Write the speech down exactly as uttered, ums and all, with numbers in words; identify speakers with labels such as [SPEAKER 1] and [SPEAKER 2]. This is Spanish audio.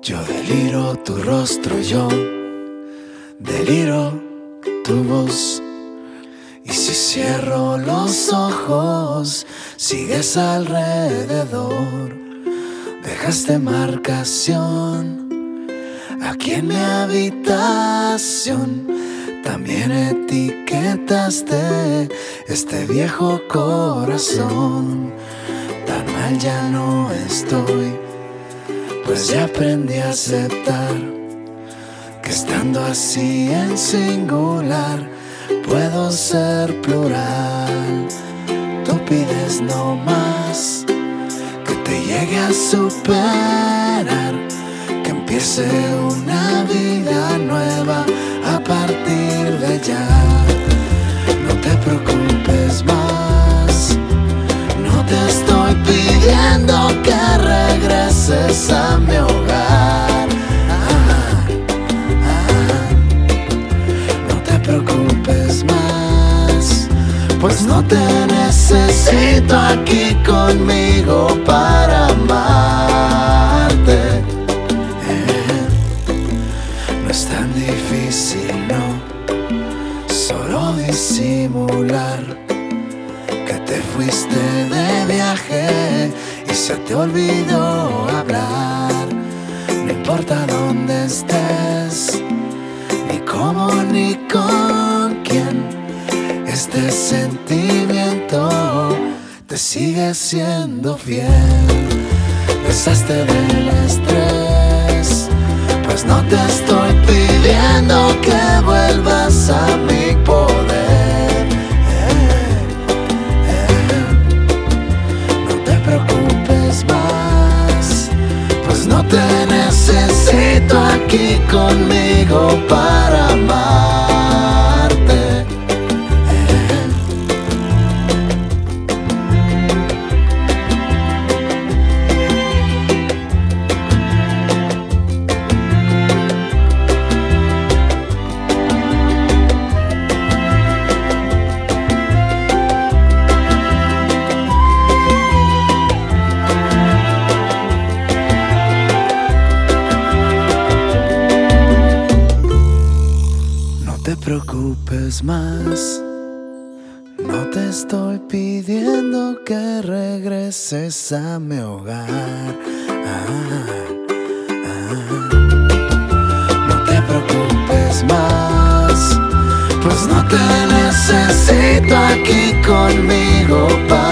[SPEAKER 1] Yo deliro tu rostro, yo deliro tu voz. Y si cierro los ojos, sigues alrededor. Dejaste marcación aquí en mi habitación. También etiquetaste este viejo corazón. Tan mal ya no estoy, pues ya aprendí a aceptar que estando así en singular puedo ser plural. Tú pides no más que te llegue a superar, que empiece una vida nueva a partir de ya. No te preocupes más, no te estoy pidiendo que regreses a mi hogar. Ah, ah, no te preocupes más, pues no te necesito aquí conmigo para amarte. Eh, no es tan difícil, no, solo disimular que te fuiste de viaje y se te olvidó hablar. No importa dónde estés, ni cómo ni con quién, este sentimiento te sigue siendo fiel. Deshazte del estrés, pues no te estoy pidiendo que vuelvas a mi poder. Eh, eh, no te preocupes más, pues no te necesito aquí conmigo para amarte. Eh. No te preocupes más, no te estoy pidiendo que regreses a mi hogar. Ah, ah. No te preocupes más, pues no te necesito aquí conmigo para